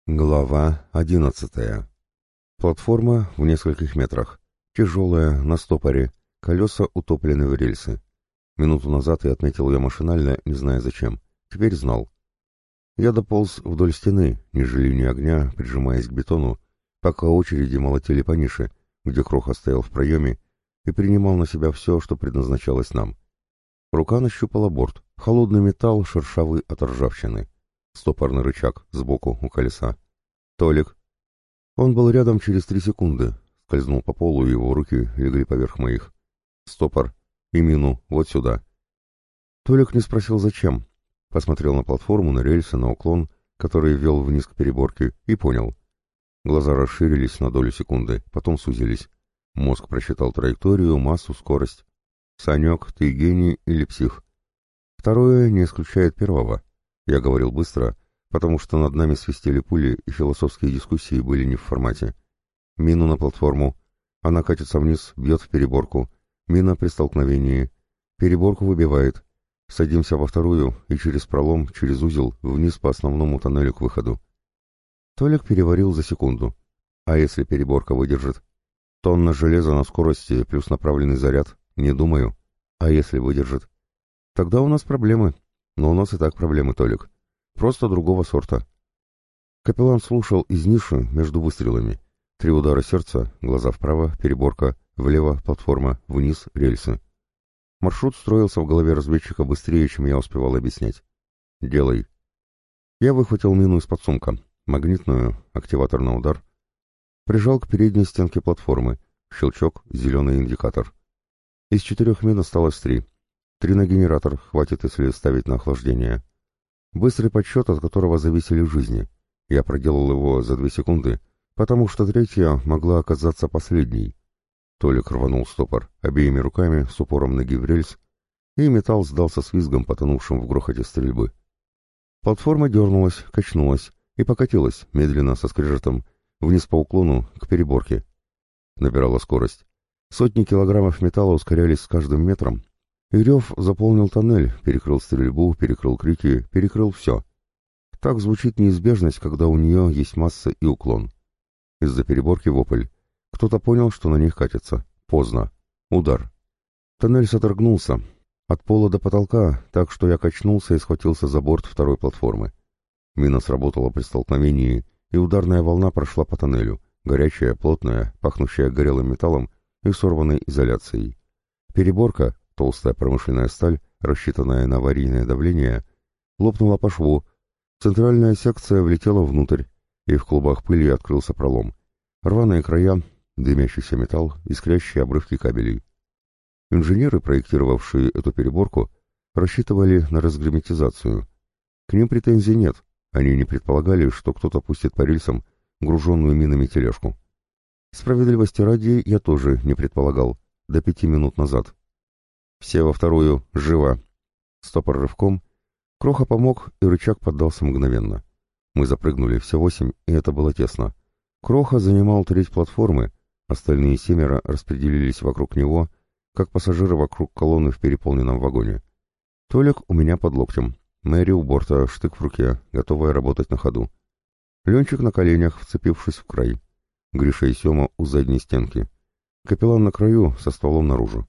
Глава 11. Платформа в нескольких метрах. Тяжелая, на стопоре. Колеса утоплены в рельсы. Минуту назад я отметил ее машинально, не зная зачем. Теперь знал. Я дополз вдоль стены, ни жили ни огня, прижимаясь к бетону, пока очереди молотили по нише, где Кроха стоял в проеме и принимал на себя все, что предназначалось нам. Рука нащупала борт. Холодный металл, шершавый от ржавчины. Стопорный рычаг сбоку у колеса. «Толик». Он был рядом через 3 секунды. Скользнул по полу, и его руки легли поверх моих. «Стопор. И мину. Вот сюда». Толик не спросил, зачем. Посмотрел на платформу, на рельсы, на уклон, который вел вниз к переборке, и понял. Глаза расширились на долю секунды, потом сузились. Мозг просчитал траекторию, массу, скорость. «Санек, ты гений или псих?» Второе не исключает первого. Я говорил быстро, потому что над нами свистели пули, и философские дискуссии были не в формате. Мину на платформу. Она катится вниз, бьет в переборку. Мина при столкновении. Переборку выбивает. Садимся во вторую, и через пролом, через узел, вниз по основному тоннелю к выходу. Толик переварил за секунду. А если переборка выдержит? Тонна железа на скорости плюс направленный заряд. Не думаю. А если выдержит? Тогда у нас проблемы. Но у нас и так проблемы, Толик. Просто другого сорта. Капеллан слушал из ниши между выстрелами. 3 удара сердца, глаза вправо, переборка, влево, платформа, вниз, рельсы. Маршрут строился в голове разведчика быстрее, чем я успевал объяснять. «Делай». Я выхватил мину из-под сумка, магнитную, активатор на удар. Прижал к передней стенке платформы. Щелчок, зеленый индикатор. Из 4 мин осталось 3. 3 на генератор, хватит, если ставить на охлаждение. Быстрый подсчет, от которого зависели жизни. Я проделал его за 2 секунды, потому что 3-я могла оказаться последней. Толик рванул стопор обеими руками с упором ноги в рельс, и металл сдался с визгом, потонувшим в грохоте стрельбы. Платформа дернулась, качнулась и покатилась, медленно, со скрежетом, вниз по уклону, к переборке. Набирала скорость. Сотни килограммов металла ускорялись с каждым метром, и рев заполнил тоннель, перекрыл стрельбу, перекрыл крики, перекрыл все. Так звучит неизбежность, когда у нее есть масса и уклон. Из-за переборки вопль. Кто-то понял, что на них катится. Поздно. Удар. Тоннель содрогнулся. От пола до потолка, так что я качнулся и схватился за борт второй платформы. Мина сработала при столкновении, и ударная волна прошла по тоннелю. Горячая, плотная, пахнущая горелым металлом и сорванной изоляцией. Переборка, толстая промышленная сталь, рассчитанная на аварийное давление, лопнула по шву. Центральная секция влетела внутрь, и в клубах пыли открылся пролом. Рваные края, дымящийся металл, искрящие обрывки кабелей. Инженеры, проектировавшие эту переборку, рассчитывали на разгерметизацию. К ним претензий нет, они не предполагали, что кто-то пустит по рельсам груженную минами тележку. Справедливости ради я тоже не предполагал, до 5 минут назад. «Все во вторую, живо!» Стопор рывком. Кроха помог, и рычаг поддался мгновенно. Мы запрыгнули все 8, и это было тесно. Кроха занимал 1/3 платформы, остальные 7 распределились вокруг него, как пассажиры вокруг колонны в переполненном вагоне. Толик у меня под локтем, Мэри у борта, штык в руке, готовая работать на ходу. Ленчик на коленях, вцепившись в край. Гриша и Сема у задней стенки. Капеллан на краю, со стволом наружу.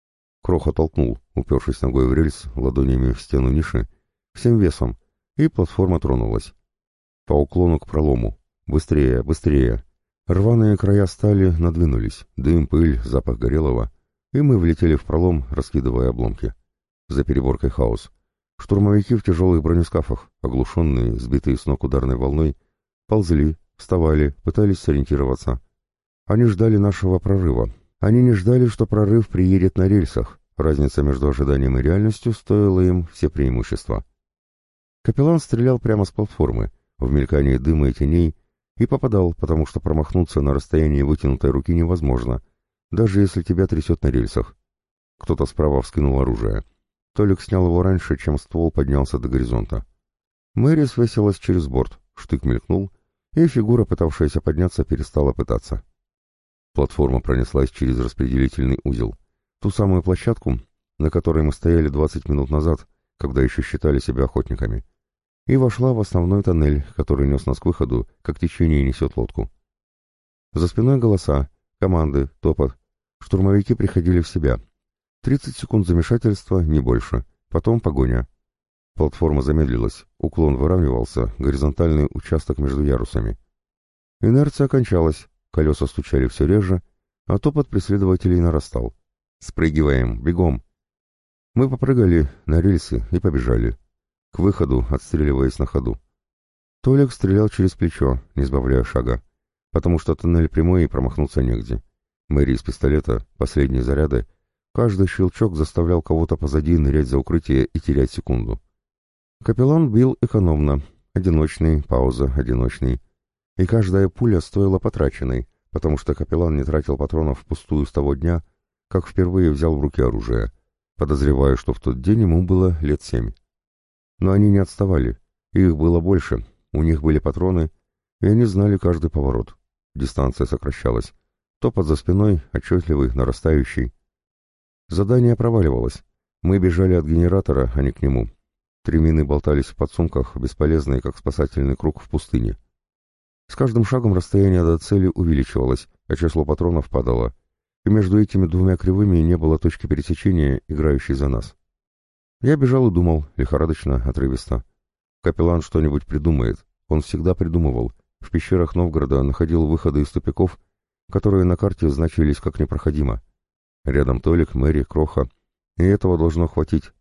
Кроха толкнул, упершись ногой в рельс, ладонями в стену ниши, всем весом, и платформа тронулась. По уклону к пролому. Быстрее, быстрее. Рваные края стали надвинулись, дым, пыль, запах горелого, и мы влетели в пролом, раскидывая обломки. За переборкой хаос. Штурмовики в тяжелых бронескафах, оглушенные, сбитые с ног ударной волной, ползли, вставали, пытались сориентироваться. Они ждали нашего прорыва. Они не ждали, что прорыв приедет на рельсах. Разница между ожиданием и реальностью стоила им все преимущества. Капеллан стрелял прямо с платформы, в мелькании дыма и теней, и попадал, потому что промахнуться на расстоянии вытянутой руки невозможно, даже если тебя трясет на рельсах. Кто-то справа вскинул оружие. Толик снял его раньше, чем ствол поднялся до горизонта. Мэри свесилась через борт, штык мелькнул, и фигура, пытавшаяся подняться, перестала пытаться. Платформа пронеслась через распределительный узел, ту самую площадку, на которой мы стояли 20 минут назад, когда еще считали себя охотниками. и вошла в основной тоннель, который нес нас к выходу, как течение несет лодку. За спиной голоса, команды, топот. Штурмовики приходили в себя. 30 секунд замешательства, не больше. Потом погоня. Платформа замедлилась, уклон выравнивался, горизонтальный участок между ярусами. Инерция кончалась, колеса стучали все реже, а топот преследователей нарастал. «Спрыгиваем, бегом!» Мы попрыгали на рельсы и побежали. К выходу, отстреливаясь на ходу. Толик стрелял через плечо, не сбавляя шага, потому что тоннель прямой и промахнуться негде. Мэри из пистолета, последние заряды, каждый щелчок заставлял кого-то позади нырять за укрытие и терять секунду. Капеллан бил экономно, одиночный, пауза, одиночный. И каждая пуля стоила потраченной, потому что капеллан не тратил патронов впустую с того дня, как впервые взял в руки оружие. Подозреваю, что в тот день ему было лет 7. Но они не отставали, их было больше, у них были патроны, и они знали каждый поворот. Дистанция сокращалась. Топот за спиной, отчетливый, нарастающий. Задание проваливалось. Мы бежали от генератора, а не к нему. 3 мины болтались в подсумках, бесполезные, как спасательный круг в пустыне. С каждым шагом расстояние до цели увеличивалось, а число патронов падало, и между этими двумя кривыми не было точки пересечения, играющей за нас. Я бежал и думал, лихорадочно, отрывисто. Капеллан что-нибудь придумает, он всегда придумывал. В пещерах Новгорода находил выходы из тупиков, которые на карте значились как непроходимо. Рядом Толик, Мэри, Кроха. И этого должно хватить,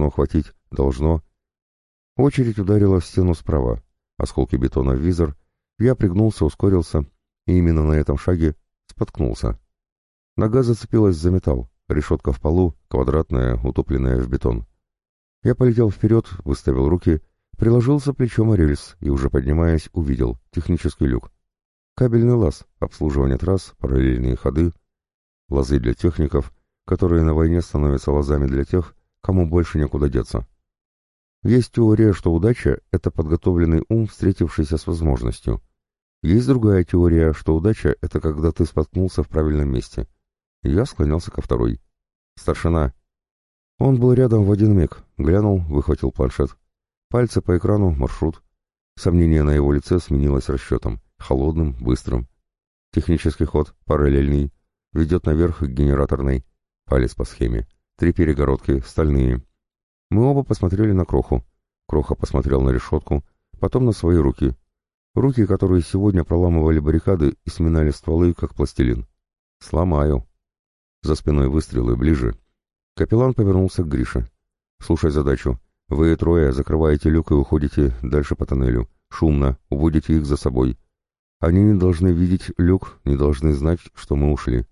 должно. Очередь ударила в стену справа. Осколки бетона в визор. Я пригнулся, ускорился, и именно на этом шаге споткнулся. Нога зацепилась за металл, решетка в полу, квадратная, утопленная в бетон. Я полетел вперед, выставил руки, приложился плечом о рельс и, уже поднимаясь, увидел технический люк. Кабельный лаз, обслуживание трасс, параллельные ходы, лазы для техников, которые на войне становятся лазами для тех, кому больше некуда деться. Есть теория, что удача — это подготовленный ум, встретившийся с возможностью. Есть другая теория, что удача — это когда ты споткнулся в правильном месте. Я склонялся ко второй. «Старшина!» Он был рядом в один миг, глянул, выхватил планшет. Пальцы по экрану, маршрут. Сомнение на его лице сменилось расчетом. Холодным, быстрым. Технический ход, параллельный. Ведет наверх к генераторной. Палец по схеме. 3 перегородки, стальные. Мы оба посмотрели на Кроху. Кроха посмотрел на решетку, потом на свои руки. Руки, которые сегодня проламывали баррикады и сминали стволы, как пластилин. «Сломаю». За спиной выстрелы, ближе. Капеллан повернулся к Грише. «Слушай задачу. Вы 3 закрываете люк и уходите дальше по тоннелю. Шумно, уводите их за собой. Они не должны видеть люк, не должны знать, что мы ушли».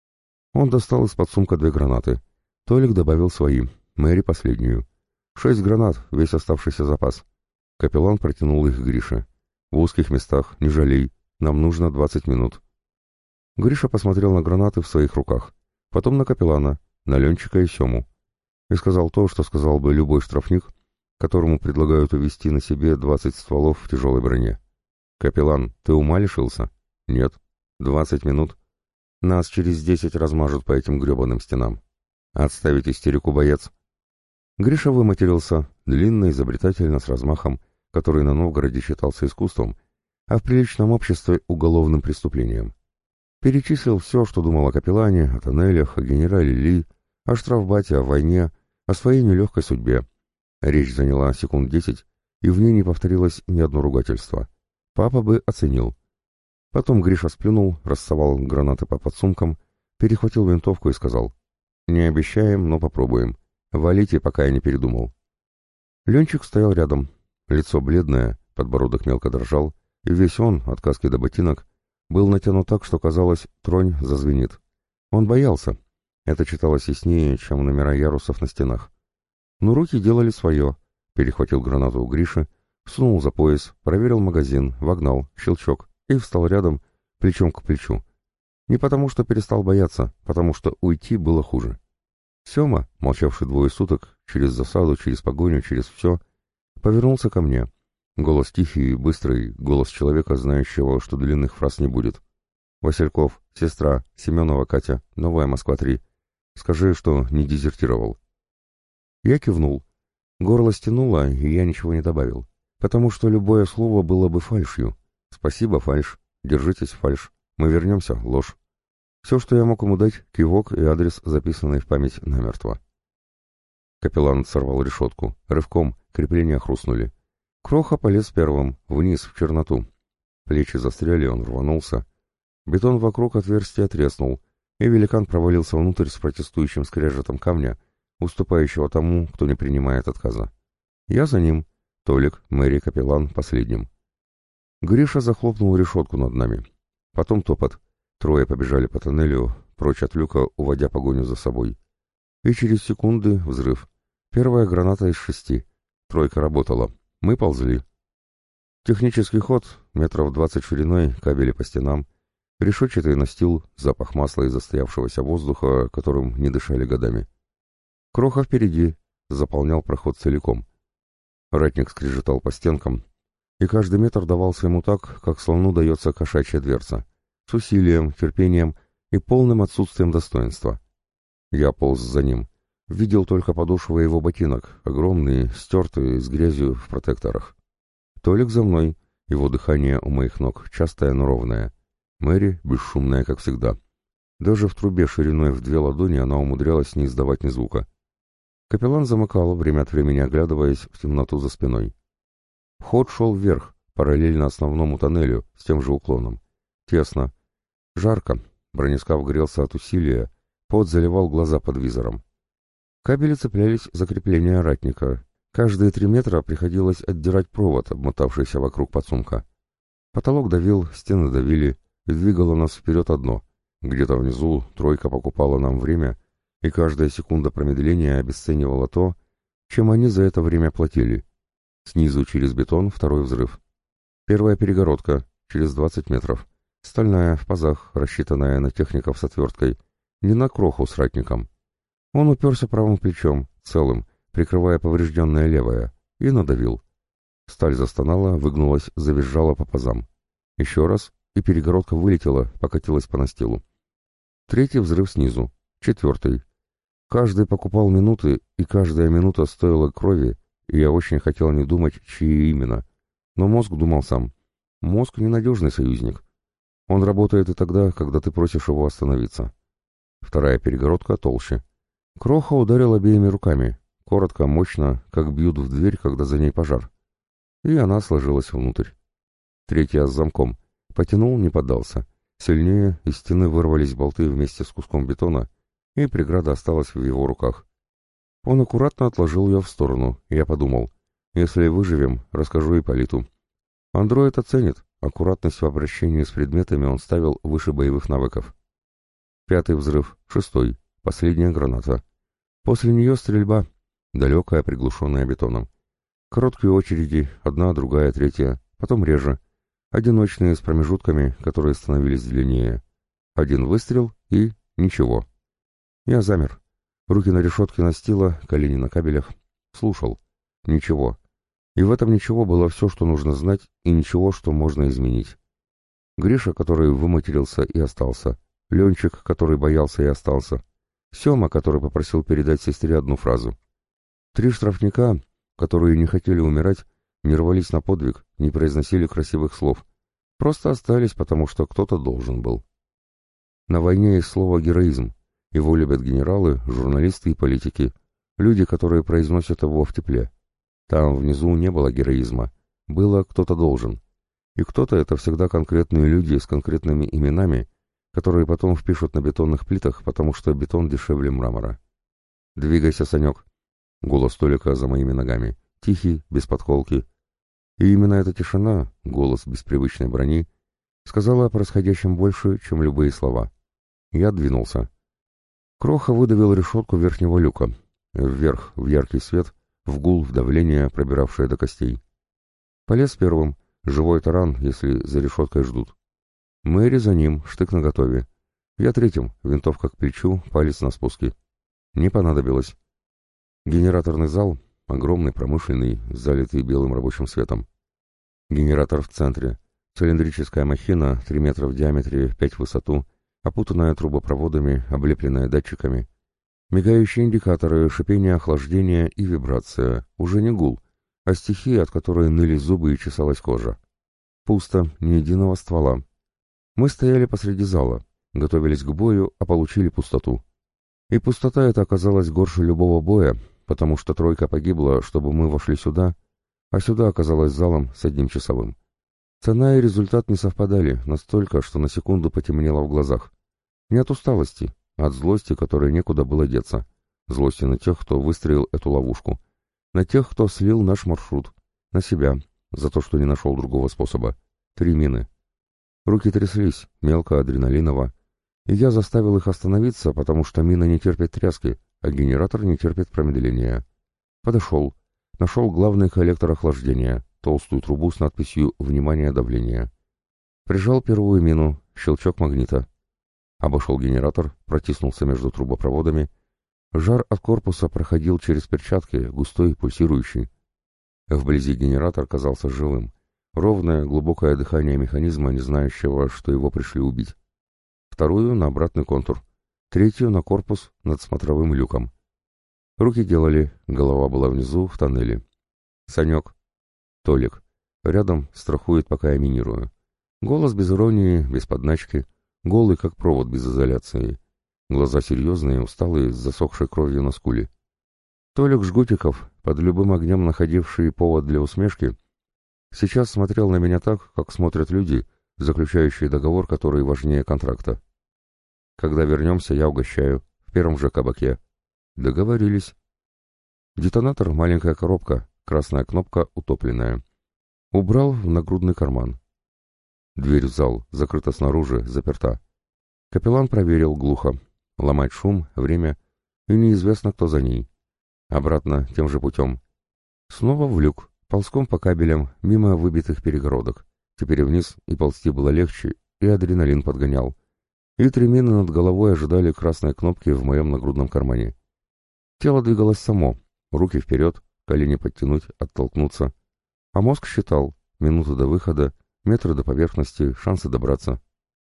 Он достал из-под сумка 2 гранаты. Толик добавил свои, Мэри последнюю. 6 гранат, весь оставшийся запас. Капеллан протянул их Грише. «В узких местах, не жалей. Нам нужно 20 минут». Гриша посмотрел на гранаты в своих руках. Потом на капеллана, на Ленчика и Сему. И сказал то, что сказал бы любой штрафник, которому предлагают увезти на себе 20 стволов в тяжелой броне. «Капеллан, ты ума лишился?» «Нет». 20 минут. Нас через 10 размажут по этим гребаным стенам. Отставить истерику, боец». Гриша выматерился, длинно, изобретательно, с размахом, который на Новгороде считался искусством, а в приличном обществе уголовным преступлением. Перечислил все, что думал о капеллане, о тоннелях, о генерале Ли, о штрафбате, о войне, о своей нелегкой судьбе. Речь заняла секунд 10, и в ней не повторилось ни одно ругательство. Папа бы оценил. Потом Гриша сплюнул, рассовал гранаты по подсумкам, перехватил винтовку и сказал: «Не обещаем, но попробуем. Валите, пока я не передумал». Ленчик стоял рядом. Лицо бледное, подбородок мелко дрожал, и весь он, от каски до ботинок, был натянут так, что, казалось, тронь зазвенит. Он боялся. Это читалось яснее, чем номера ярусов на стенах. Но руки делали свое. Перехватил гранату у Гриши, сунул за пояс, проверил магазин, вогнал, щелчок, и встал рядом, плечом к плечу. Не потому, что перестал бояться, потому что уйти было хуже. Сема, молчавший 2 суток, через засаду, через погоню, через все, повернулся ко мне. Голос тихий и быстрый, голос человека, знающего, что длинных фраз не будет. «Васильков, сестра, Семенова Катя, Новая Москва-3. Скажи, что не дезертировал». Я кивнул. Горло стянуло, и я ничего не добавил. потому что любое слово было бы фальшью. Спасибо, фальшь. Держитесь, фальшь. Мы вернемся, ложь. Все, что я мог ему дать, кивок и адрес, записанный в память намертво. Капеллан сорвал решетку. Рывком крепления хрустнули. Кроха полез первым, вниз, в черноту. Плечи застряли, он рванулся. Бетон вокруг отверстия треснул, и великан провалился внутрь с протестующим скрежетом камня, уступающего тому, кто не принимает отказа. Я за ним. Толик, Мэри, капеллан последним. Гриша захлопнул решетку над нами. Потом топот. Трое побежали по тоннелю, прочь от люка, уводя погоню за собой. И через секунды взрыв. Первая граната из 6. Тройка работала. Мы ползли. Технический ход, метров 20 шириной, кабели по стенам, решетчатый настил, запах масла и застоявшегося воздуха, которым не дышали годами. Кроха впереди, заполнял проход целиком. Ратник скрежетал по стенкам, и каждый метр давался ему так, как слону дается кошачья дверца, с усилием, терпением и полным отсутствием достоинства. Я полз за ним, видел только подошвы его ботинок, огромные, стертые, с грязью в протекторах. Толик за мной, его дыхание у моих ног, частое, но ровное. Мэри, бесшумная, как всегда. Даже в трубе шириной в 2 ладони она умудрялась не издавать ни звука. Капеллан замыкал, время от времени оглядываясь в темноту за спиной. Ход шел вверх, параллельно основному тоннелю, с тем же уклоном. Тесно. Жарко. Бронескаф грелся от усилия, пот заливал глаза под визором. Кабели цеплялись за крепление ратника. Каждые 3 метра приходилось отдирать провод, обмотавшийся вокруг подсумка. Потолок давил, стены давили, и двигало нас вперед одно. Где-то внизу тройка покупала нам время, и каждая секунда промедления обесценивала то, чем они за это время платили. Снизу через бетон второй взрыв. Первая перегородка, через 20 метров. Стальная, в пазах, рассчитанная на техников с отверткой, не на кроху с ратником. Он уперся правым плечом, целым, прикрывая поврежденное левое, и надавил. Сталь застонала, выгнулась, завизжала по пазам. Еще раз, и перегородка вылетела, покатилась по настилу. Третий взрыв снизу, 4. Каждый покупал минуты, и каждая минута стоила крови, и я очень хотел не думать, чьи именно. Но мозг думал сам. Мозг — ненадежный союзник. Он работает и тогда, когда ты просишь его остановиться. Вторая перегородка толще. Кроха ударил обеими руками, коротко, мощно, как бьют в дверь, когда за ней пожар. И она сложилась внутрь. Третья с замком. Потянул, не поддался. Сильнее, из стены вырвались болты вместе с куском бетона, и преграда осталась в его руках. Он аккуратно отложил ее в сторону, и я подумал, если выживем, расскажу Ипполиту. Андроид оценит, аккуратность в обращении с предметами он ставил выше боевых навыков. 5 взрыв, 6, последняя граната. После нее стрельба, далекая, приглушенная бетоном. Короткие очереди, одна, другая, третья, потом реже. Одиночные с промежутками, которые становились длиннее. Один выстрел и ничего. Я замер. Руки на решетке настила, колени на кабелях. Слушал. Ничего. И в этом ничего было все, что нужно знать, и ничего, что можно изменить. Гриша, который выматерился и остался. Ленчик, который боялся и остался. Сема, который попросил передать сестре одну фразу. 3 штрафника, которые не хотели умирать, не рвались на подвиг, не произносили красивых слов. Просто остались, потому что кто-то должен был. На войне есть слово «героизм». Его любят генералы, журналисты и политики. Люди, которые произносят его в тепле. Там внизу не было героизма. Было «кто-то должен». И кто-то — это всегда конкретные люди с конкретными именами, которые потом впишут на бетонных плитах, потому что бетон дешевле мрамора. «Двигайся, Санек!» Голос Толика за моими ногами. Тихий, без подколки. И именно эта тишина, голос без привычной брони, сказала о происходящем больше, чем любые слова. Я двинулся. Кроха выдавил решетку верхнего люка. Вверх, в яркий свет, в гул, в давление, пробиравшее до костей. Полез первым, живой таран, если за решеткой ждут. Мэри за ним, штык наготове. Я третьим, винтовка к плечу, палец на спуске. Не понадобилось. Генераторный зал, огромный, промышленный, залитый белым рабочим светом. Генератор в центре. Цилиндрическая махина, 3 метра в диаметре, 5 в высоту, опутанная трубопроводами, облепленная датчиками. Мигающие индикаторы, шипение охлаждения и вибрация. Уже не гул, а стихии, от которой ныли зубы и чесалась кожа. Пусто, ни единого ствола. Мы стояли посреди зала, готовились к бою, а получили пустоту. И пустота эта оказалась горше любого боя, потому что тройка погибла, чтобы мы вошли сюда, а сюда оказалась залом с одним часовым. Цена и результат не совпадали настолько, что на секунду потемнело в глазах. Не от усталости, а от злости, которой некуда было деться. Злости на тех, кто выстроил эту ловушку. На тех, кто слил наш маршрут. На себя, за то, что не нашел другого способа. 3 мины. Руки тряслись, мелко, адреналиново. И я заставил их остановиться, потому что мина не терпит тряски, а генератор не терпит промедления. Подошел. Нашел главный коллектор охлаждения, толстую трубу с надписью «Внимание, давление». Прижал первую мину, щелчок магнита. Обошел генератор, протиснулся между трубопроводами. Жар от корпуса проходил через перчатки, густой, пульсирующий. Вблизи генератор казался живым. Ровное, глубокое дыхание механизма, не знающего, что его пришли убить. Вторую на обратный контур. Третью на корпус над смотровым люком. Руки делали, голова была внизу, в тоннеле. Санек. Толик. Рядом страхует, пока я минирую. Голос без иронии, без подначки. Голый, как провод без изоляции. Глаза серьезные, усталые, с засохшей кровью на скуле. Толик Жгутиков, под любым огнем находивший повод для усмешки, сейчас смотрел на меня так, как смотрят люди, заключающие договор, который важнее контракта. Когда вернемся, я угощаю. В первом же кабаке. Договорились. Детонатор — маленькая коробка, красная кнопка утопленная. Убрал в нагрудный карман. Дверь в зал закрыта снаружи, заперта. Капеллан проверил глухо. Ломать шум, время, и неизвестно, кто за ней. Обратно тем же путем. Снова в люк, ползком по кабелям, мимо выбитых перегородок. Теперь вниз, и ползти было легче, и адреналин подгонял. И 3 мины над головой ожидали красной кнопки в моем нагрудном кармане. Тело двигалось само, руки вперед, колени подтянуть, оттолкнуться. А мозг считал: минуты до выхода, метры до поверхности, шансы добраться.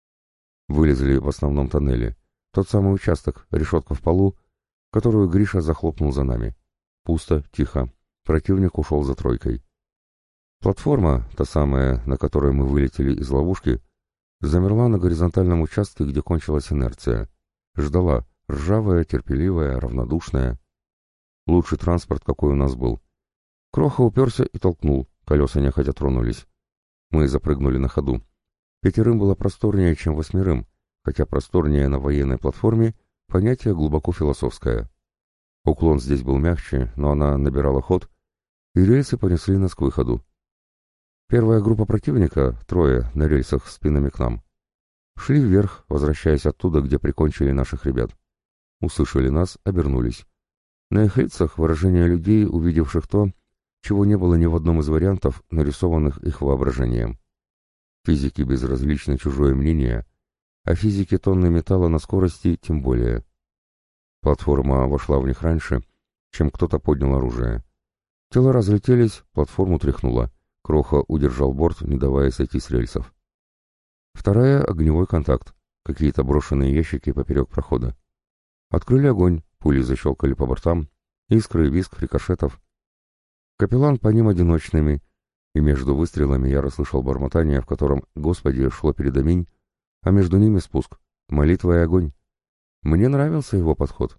Вылезли в основном тоннеле. Тот самый участок, решетка в полу, которую Гриша захлопнул за нами. Пусто, тихо. Противник ушел за тройкой. Платформа, та самая, на которой мы вылетели из ловушки, замерла на горизонтальном участке, где кончилась инерция. Ждала, ржавая, терпеливая, равнодушная. Лучший транспорт, какой у нас был. Кроха уперся и толкнул, колеса нехотя тронулись. Мы запрыгнули на ходу. 5 было просторнее, чем 8, хотя просторнее на военной платформе — понятие глубоко философское. Уклон здесь был мягче, но она набирала ход, и рельсы понесли нас к выходу. Первая группа противника, 3 на рельсах спинами к нам, шли вверх, возвращаясь оттуда, где прикончили наших ребят. Услышали нас, обернулись. На их лицах выражение людей, увидевших то, чего не было ни в одном из вариантов, нарисованных их воображением. Физики безразличны чужое мнение, а физики тонны металла на скорости тем более. Платформа вошла в них раньше, чем кто-то поднял оружие. Тела разлетелись, платформу тряхнуло. Кроха удержал борт, не давая сойти с рельсов. Вторая — огневой контакт. Какие-то брошенные ящики поперек прохода. Открыли огонь, пули защелкали по бортам, искры, визг, рикошетов. Капеллан по ним одиночными, и между выстрелами я расслышал бормотание, в котором «Господи» шло перед аминь, а между ними спуск, молитва и огонь. Мне нравился его подход.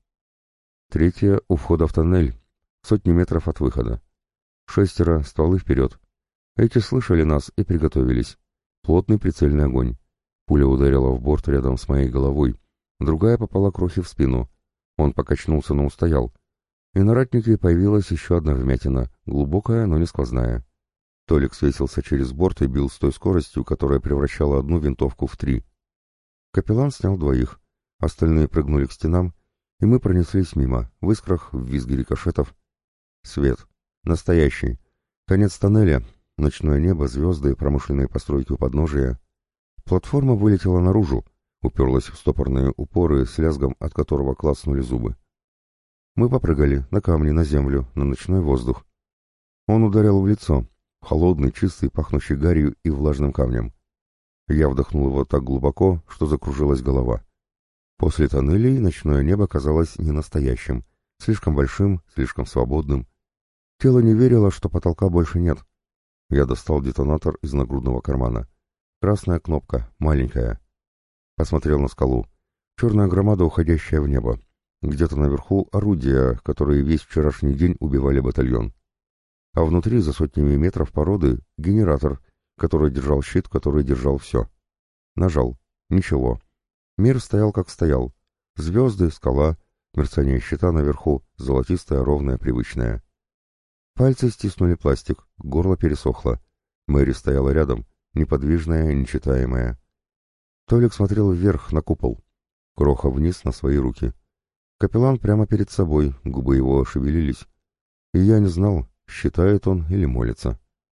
3 у входа в тоннель, сотни метров от выхода. 6, стволы вперед. Эти слышали нас и приготовились. Плотный прицельный огонь. Пуля ударила в борт рядом с моей головой, другая попала Крохе в спину. Он покачнулся, но устоял. И на ратнике появилась еще одна вмятина, глубокая, но не сквозная. Толик свесился через борт и бил с той скоростью, которая превращала одну винтовку в 3. Капеллан снял 2, остальные прыгнули к стенам, и мы пронеслись мимо, в искрах, в визге рикошетов. Свет. Настоящий. Конец тоннеля, ночное небо, звезды, промышленные постройки у подножия. Платформа вылетела наружу, уперлась в стопорные упоры, с лязгом от которого клацнули зубы. Мы попрыгали на камни, на землю, на ночной воздух. Он ударил в лицо, холодный, чистый, пахнущий гарью и влажным камнем. Я вдохнул его так глубоко, что закружилась голова. После тоннелей ночное небо казалось ненастоящим, слишком большим, слишком свободным. Тело не верило, что потолка больше нет. Я достал детонатор из нагрудного кармана. Красная кнопка, маленькая. Посмотрел на скалу. Черная громада, уходящая в небо. Где-то наверху орудия, которые весь вчерашний день убивали батальон. А внутри, за сотнями метров породы, генератор, который держал щит, который держал все. Нажал. Ничего. Мир стоял, как стоял. Звезды, скала, мерцание щита наверху, золотистое, ровное, привычное. Пальцы стиснули пластик, горло пересохло. Мэри стояла рядом, неподвижная, нечитаемая. Толик смотрел вверх, на купол. Кроха вниз, на свои руки. Капеллан прямо перед собой, губы его шевелились. И я не знал, считает он или молится.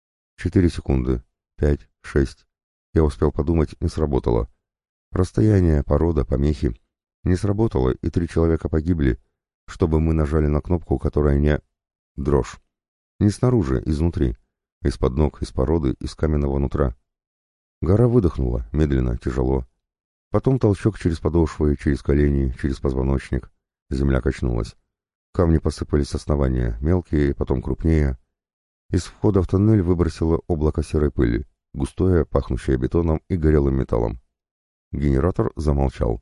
4 секунды. 5, 6. Я успел подумать, не сработало. Расстояние, порода, помехи. Не сработало, и 3 человека погибли, чтобы мы нажали на кнопку, которая не... Дрожь. Не снаружи, изнутри. Из-под ног, из породы, из каменного нутра. Гора выдохнула, медленно, тяжело. Потом толчок через подошвы, через колени, через позвоночник. Земля качнулась. Камни посыпались с основания, мелкие, потом крупнее. Из входа в тоннель выбросило облако серой пыли, густое, пахнущее бетоном и горелым металлом. Генератор замолчал.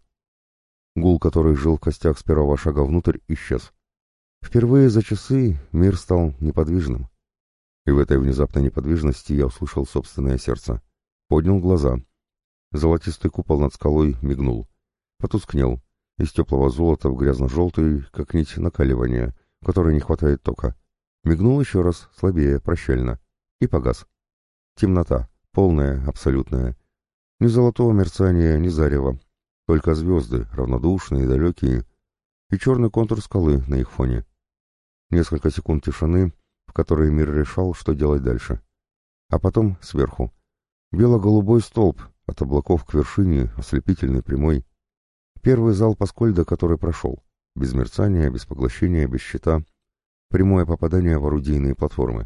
Гул, который жил в костях с первого шага внутрь, исчез. Впервые за часы мир стал неподвижным. И в этой внезапной неподвижности я услышал собственное сердце. Поднял глаза. Золотистый купол над скалой мигнул. Потускнел. Из теплого золота в грязно-желтый, как нить накаливания, в которой не хватает тока. Мигнул еще раз, слабее, прощально. И погас. Темнота. Полная, абсолютная. Ни золотого мерцания, ни зарева. Только звезды, равнодушные, далекие. И черный контур скалы на их фоне. Несколько секунд тишины, в которой мир решал, что делать дальше. А потом сверху. Бело-голубой столб, от облаков к вершине, ослепительный, прямой. Первый залп Аскольда, который прошел. Без мерцания, без поглощения, без щита. Прямое попадание в орудийные платформы.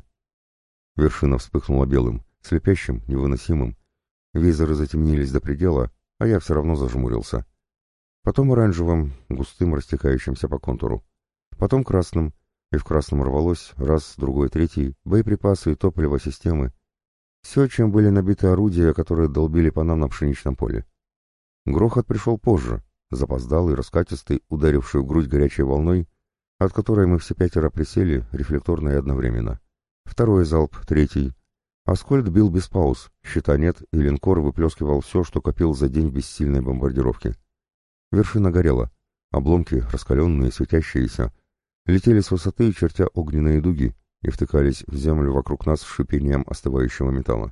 Вершина вспыхнула белым, слепящим, невыносимым. Визоры затемнились до предела, а я все равно зажмурился. Потом оранжевым, густым, растекающимся по контуру. Потом красным, и в красном рвалось, раз, другой, третий, боеприпасы и топливо, системы. Все, чем были набиты орудия, которые долбили по нам на пшеничном поле. Грохот пришел позже, запоздалый, раскатистый, ударивший в грудь горячей волной, от которой мы все 5 присели, рефлекторно и одновременно. Второй залп, третий. Аскольд бил без пауз, щита нет, и линкор выплескивал все, что копил за день в бессильной бомбардировке. Вершина горела. Обломки, раскаленные, светящиеся, летели с высоты, чертя огненные дуги, и втыкались в землю вокруг нас с шипением остывающего металла.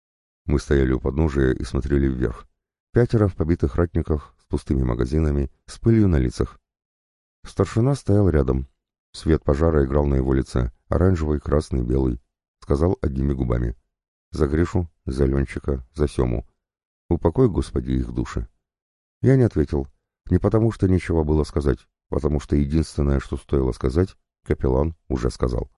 Мы стояли у подножия и смотрели вверх. 5 в побитых ратниках, с пустыми магазинами, с пылью на лицах. Старшина стоял рядом. Свет пожара играл на его лице, оранжевый, красный, белый. Сказал одними губами. За Гришу, за Ленчика, за Сему. Упокой, Господи, их души. Я не ответил. Не потому, что нечего было сказать, потому что единственное, что стоило сказать, капеллан уже сказал.